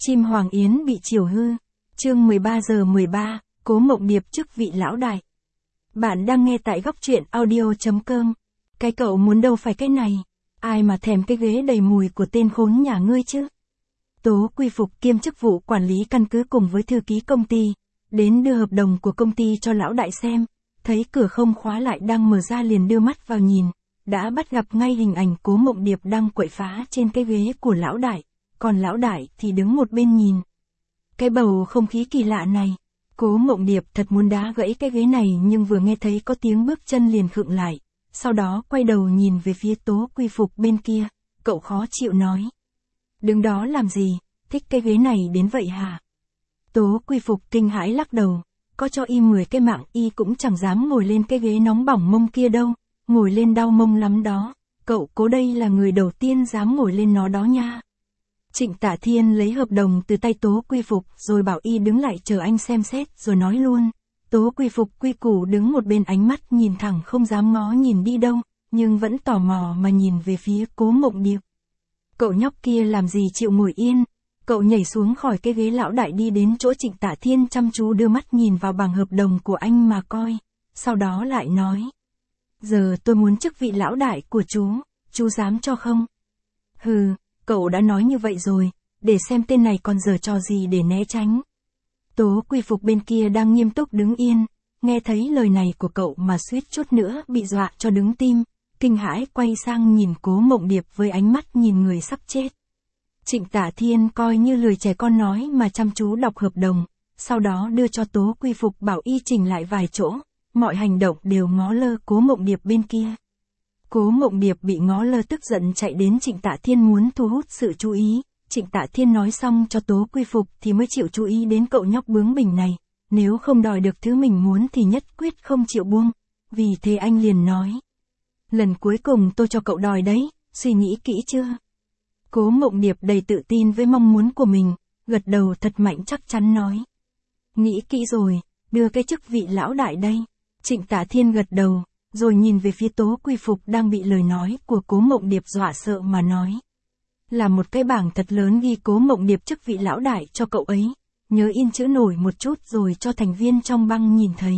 Chim Hoàng Yến bị chiều hư. Chương 13:13, Cố Mộng Điệp chức vị lão đại. Bạn đang nghe tại góc truyện audio.com. Cái cậu muốn đâu phải cái này. Ai mà thèm cái ghế đầy mùi của tên khốn nhà ngươi chứ. Tố Quy Phục kiêm chức vụ quản lý căn cứ cùng với thư ký công ty, đến đưa hợp đồng của công ty cho lão đại xem, thấy cửa không khóa lại đang mở ra liền đưa mắt vào nhìn, đã bắt gặp ngay hình ảnh Cố Mộng Điệp đang quậy phá trên cái ghế của lão đại, còn lão đại thì đứng một bên nhìn. Cái bầu không khí kỳ lạ này, Cố Mộng Điệp thật muốn đá gãy cái ghế này nhưng vừa nghe thấy có tiếng bước chân liền khựng lại, sau đó quay đầu nhìn về phía Tố Quy Phục bên kia, cậu khó chịu nói. Đứng đó làm gì, thích cái ghế này đến vậy hả? Tố Quy Phục kinh hãi lắc đầu, có cho y 10 cái mạng y cũng chẳng dám ngồi lên cái ghế nóng bỏng mông kia đâu, ngồi lên đau mông lắm đó, cậu Cố đây là người đầu tiên dám ngồi lên nó đó nha. Trịnh Tạ Thiên lấy hợp đồng từ tay Tố Quy Phục rồi bảo y đứng lại chờ anh xem xét rồi nói luôn. Tố Quy Phục quy củ đứng một bên ánh mắt nhìn thẳng không dám ngó nhìn đi đâu, nhưng vẫn tò mò mà nhìn về phía Cố Mộng Điệp. Cậu nhóc kia làm gì chịu ngồi yên, cậu nhảy xuống khỏi cái ghế lão đại đi đến chỗ Trịnh Tạ Thiên chăm chú đưa mắt nhìn vào bảng hợp đồng của anh mà coi, sau đó lại nói. Giờ tôi muốn chức vị lão đại của chú dám cho không? Hừ, cậu đã nói như vậy rồi, để xem tên này còn giở trò gì để né tránh. Tố Quy Phục bên kia đang nghiêm túc đứng yên, nghe thấy lời này của cậu mà suýt chút nữa bị dọa cho đứng tim, kinh hãi quay sang nhìn Cố Mộng Điệp với ánh mắt nhìn người sắp chết. Trịnh Tạ Thiên coi như lời trẻ con nói mà chăm chú đọc hợp đồng, sau đó đưa cho Tố Quy Phục bảo y chỉnh lại vài chỗ, mọi hành động đều ngó lơ Cố Mộng Điệp bên kia. Cố Mộng Điệp bị ngó lơ tức giận chạy đến Trịnh Tạ Thiên muốn thu hút sự chú ý. Trịnh Tạ Thiên nói xong cho Tố Quy Phục thì mới chịu chú ý đến cậu nhóc bướng bỉnh này, nếu không đòi được thứ mình muốn thì nhất quyết không chịu buông, vì thế anh liền nói. Lần cuối cùng tôi cho cậu đòi đấy, suy nghĩ kỹ chưa? Cố Mộng Điệp đầy tự tin với mong muốn của mình, gật đầu thật mạnh chắc chắn nói. Nghĩ kỹ rồi, đưa cái chức vị lão đại đây. Trịnh Tạ Thiên gật đầu, rồi nhìn về phía Tố Quy Phục đang bị lời nói của Cố Mộng Điệp dọa sợ mà nói. Là một cái bảng thật lớn ghi Cố Mộng Điệp chức vị lão đại cho cậu ấy, nhớ in chữ nổi một chút rồi cho thành viên trong băng nhìn thấy.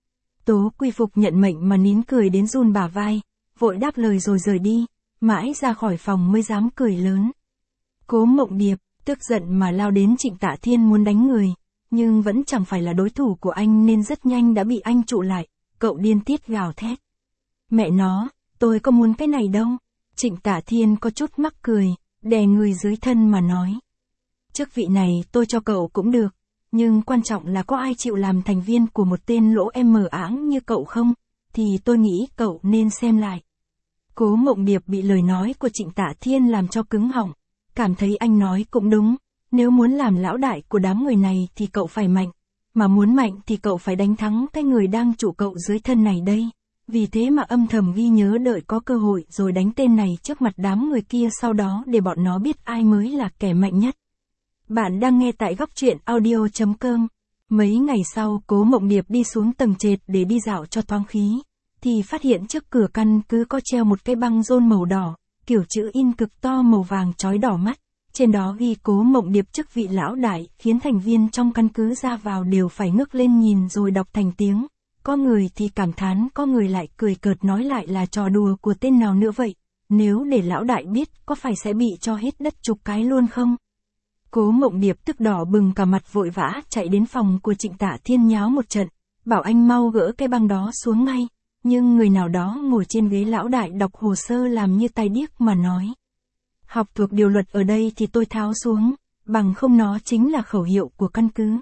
Tố Quy Phục nhận mệnh mà nín cười đến run bả vai, vội đáp lời rồi rời đi, mãi ra khỏi phòng mới dám cười lớn. Cố Mộng Điệp, tức giận mà lao đến Trịnh Tạ Thiên muốn đánh người, nhưng vẫn chẳng phải là đối thủ của anh nên rất nhanh đã bị anh trụ lại, cậu điên tiết gào thét. Mẹ nó, tôi có muốn cái này đâu. Trịnh Tạ Thiên có chút mắc cười, đè người dưới thân mà nói. Chức vị này tôi cho cậu cũng được, nhưng quan trọng là có ai chịu làm thành viên của một tên lỗ em mờ áng như cậu không, thì tôi nghĩ cậu nên xem lại. Cố Mộng Điệp bị lời nói của Trịnh Tạ Thiên làm cho cứng họng, cảm thấy anh nói cũng đúng, nếu muốn làm lão đại của đám người này thì cậu phải mạnh, mà muốn mạnh thì cậu phải đánh thắng cái người đang trụ cậu dưới thân này đây. Vì thế mà âm thầm ghi nhớ đợi có cơ hội rồi đánh tên này trước mặt đám người kia sau đó để bọn nó biết ai mới là kẻ mạnh nhất. Bạn đang nghe tại góc truyện audio.com. Mấy ngày sau Cố Mộng Điệp đi xuống tầng trệt để đi dạo cho thoáng khí, thì phát hiện trước cửa căn cứ có treo một cái băng rôn màu đỏ, kiểu chữ in cực to màu vàng chói đỏ mắt, trên đó ghi Cố Mộng Điệp chức vị lão đại, khiến thành viên trong căn cứ ra vào đều phải ngước lên nhìn rồi đọc thành tiếng. Có người thì cảm thán, có người lại cười cợt nói lại là trò đùa của tên nào nữa vậy, nếu để lão đại biết có phải sẽ bị cho hết đất chục cái luôn không? Cố Mộng Điệp tức đỏ bừng cả mặt vội vã chạy đến phòng của Trịnh Tạ Thiên nháo một trận, bảo anh mau gỡ cái băng đó xuống ngay, nhưng người nào đó ngồi trên ghế lão đại đọc hồ sơ làm như tai điếc mà nói. Học thuộc điều luật ở đây thì tôi tháo xuống, bằng không nó chính là khẩu hiệu của căn cứ.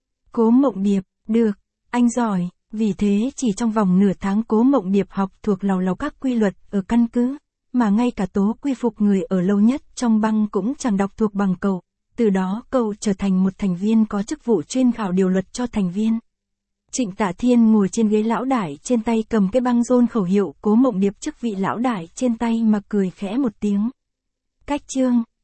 Cố Mộng Điệp, được, anh giỏi. Vì thế chỉ trong vòng nửa tháng Cố Mộng Điệp học thuộc làu làu các quy luật ở căn cứ, mà ngay cả Tố Quy Phục người ở lâu nhất trong băng cũng chẳng đọc thuộc bằng cậu, từ đó cậu trở thành một thành viên có chức vụ chuyên khảo điều luật cho thành viên. Trịnh Tạ Thiên ngồi trên ghế lão đại trên tay cầm cái băng rôn khẩu hiệu Cố Mộng Điệp chức vị lão đại trên tay mà cười khẽ một tiếng. Cách chương